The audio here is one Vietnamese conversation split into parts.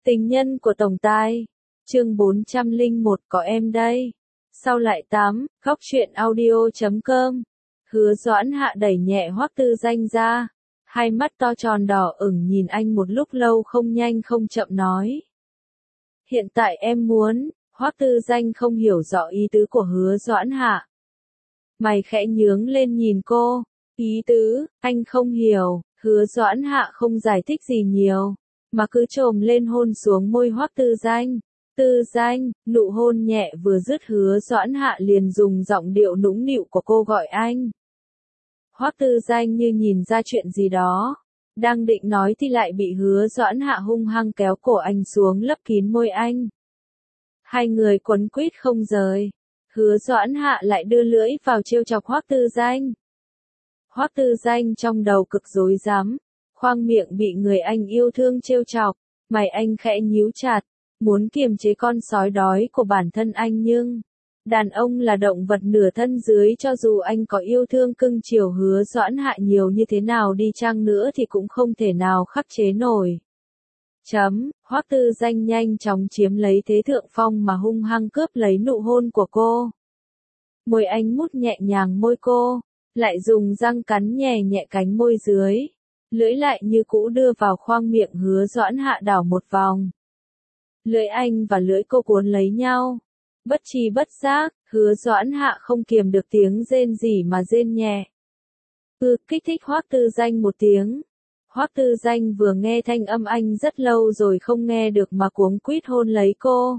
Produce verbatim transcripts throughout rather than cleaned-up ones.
Tình nhân của tổng tài. Chương bốn trăm lẻ một có em đây. Sau lại tám, khóc chuyện audio chấm com. Hứa Doãn Hạ đẩy nhẹ Hoắc Tư Danh ra. Hai mắt to tròn đỏ ửng nhìn anh một lúc lâu không nhanh không chậm nói. Hiện tại em muốn, Hoắc Tư Danh không hiểu rõ ý tứ của Hứa Doãn Hạ. Mày khẽ nhướng lên nhìn cô. Ý tứ, anh không hiểu. Hứa Doãn Hạ không giải thích gì nhiều, mà cứ chồm lên hôn xuống môi Hoắc Tư Danh. Tư Danh, nụ hôn nhẹ vừa dứt Hứa Doãn Hạ liền dùng giọng điệu nũng nịu của cô gọi anh. Hoắc Tư Danh như nhìn ra chuyện gì đó, đang định nói thì lại bị Hứa Doãn Hạ hung hăng kéo cổ anh xuống lấp kín môi anh. Hai người quấn quýt không rời. Hứa Doãn Hạ lại đưa lưỡi vào trêu chọc Hoắc Tư Danh. Hoắc Tư Danh trong đầu cực rối rắm, khoang miệng bị người anh yêu thương trêu chọc, mày anh khẽ nhíu chặt, muốn kiềm chế con sói đói của bản thân anh nhưng đàn ông là động vật nửa thân dưới, cho dù anh có yêu thương cưng chiều Hứa Doãn Hạ nhiều như thế nào đi chăng nữa thì cũng không thể nào khắc chế nổi. Chấm, Hoắc Tư Danh nhanh chóng chiếm lấy thế thượng phong mà hung hăng cướp lấy nụ hôn của cô. Môi anh mút nhẹ nhàng môi cô, lại dùng răng cắn nhẹ nhẹ cánh môi dưới, lưỡi lại như cũ đưa vào khoang miệng Hứa Doãn Hạ đảo một vòng. Lưỡi anh và lưỡi cô cuốn lấy nhau, bất tri bất giác, Hứa Doãn Hạ không kiềm được tiếng rên rỉ mà rên nhẹ. Ư, kích thích Hoắc Tư Danh một tiếng. Hoắc Tư Danh vừa nghe thanh âm anh rất lâu rồi không nghe được mà cuống quýt hôn lấy cô.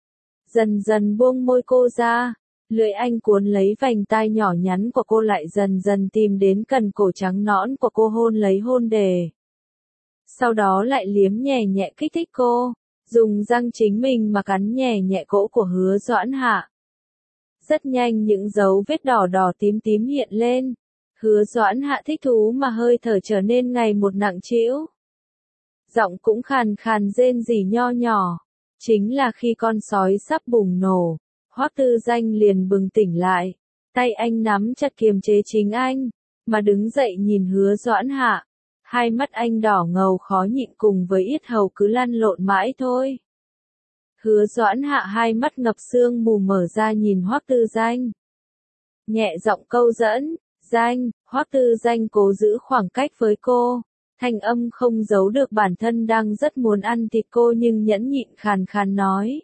Dần dần buông môi cô ra. Lưỡi anh cuốn lấy vành tai nhỏ nhắn của cô lại dần dần tìm đến cần cổ trắng nõn của cô hôn lấy hôn đề. Sau đó lại liếm nhẹ nhẹ kích thích cô, dùng răng chính mình mà cắn nhẹ nhẹ cổ của Hứa Doãn Hạ. Rất nhanh những dấu vết đỏ đỏ tím tím hiện lên. Hứa Doãn Hạ thích thú mà hơi thở trở nên ngày một nặng trĩu. Giọng cũng khàn khàn rên rỉ nho nhỏ. Chính là khi con sói sắp bùng nổ. Hoắc Tư Danh liền bừng tỉnh lại, tay anh nắm chặt kiềm chế chính anh, mà đứng dậy nhìn Hứa Doãn Hạ, hai mắt anh đỏ ngầu khó nhịn cùng với yết hầu cứ lăn lộn mãi thôi. Hứa Doãn Hạ hai mắt ngập sương mù mở ra nhìn Hoắc Tư Danh, nhẹ giọng câu dẫn, Danh. Hoắc Tư Danh cố giữ khoảng cách với cô, thanh âm không giấu được bản thân đang rất muốn ăn thịt cô nhưng nhẫn nhịn khàn khàn nói.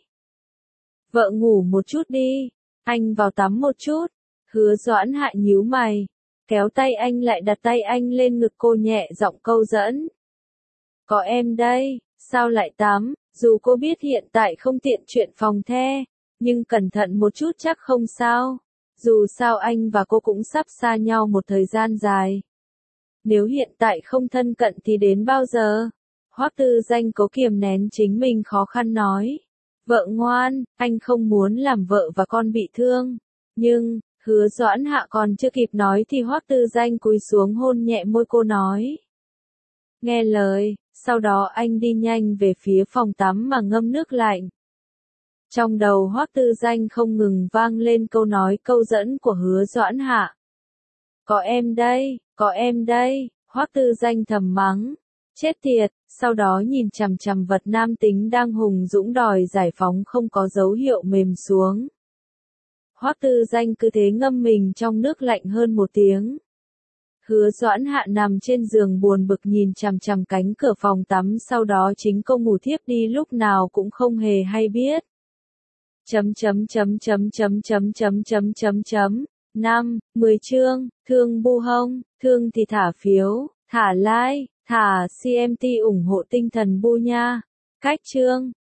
Vợ ngủ một chút đi, anh vào tắm một chút. Hứa Doãn Hạ nhíu mày, kéo tay anh lại đặt tay anh lên ngực cô nhẹ giọng câu dẫn. Có em đây, sao lại tắm, dù cô biết hiện tại không tiện chuyện phòng the, nhưng cẩn thận một chút chắc không sao. Dù sao anh và cô cũng sắp xa nhau một thời gian dài. Nếu hiện tại không thân cận thì đến bao giờ? Hoắc Tư Danh cố kiềm nén chính mình khó khăn nói. Vợ ngoan, anh không muốn làm vợ và con bị thương. Nhưng, Hứa Doãn Hạ còn chưa kịp nói thì Hoắc Tư Danh cúi xuống hôn nhẹ môi cô nói. Nghe lời, sau đó anh đi nhanh về phía phòng tắm mà ngâm nước lạnh. Trong đầu Hoắc Tư Danh không ngừng vang lên câu nói câu dẫn của Hứa Doãn Hạ. Có em đây, có em đây, Hoắc Tư Danh thầm mắng. Chết tiệt, sau đó nhìn chằm chằm vật nam tính đang hùng dũng đòi giải phóng không có dấu hiệu mềm xuống. Hoắc Tư Danh cứ thế ngâm mình trong nước lạnh hơn một tiếng. Hứa Doãn Hạ nằm trên giường buồn bực nhìn chằm chằm cánh cửa phòng tắm, sau đó chính cô ngủ thiếp đi lúc nào cũng không hề hay biết. Chấm chấm chấm chấm chấm chấm chấm chấm chấm chấm. Năm, mười chương, thương bu hông, thương thì thả phiếu, thả like. Thả xê em tê ủng hộ tinh thần bu nha. Cách chương.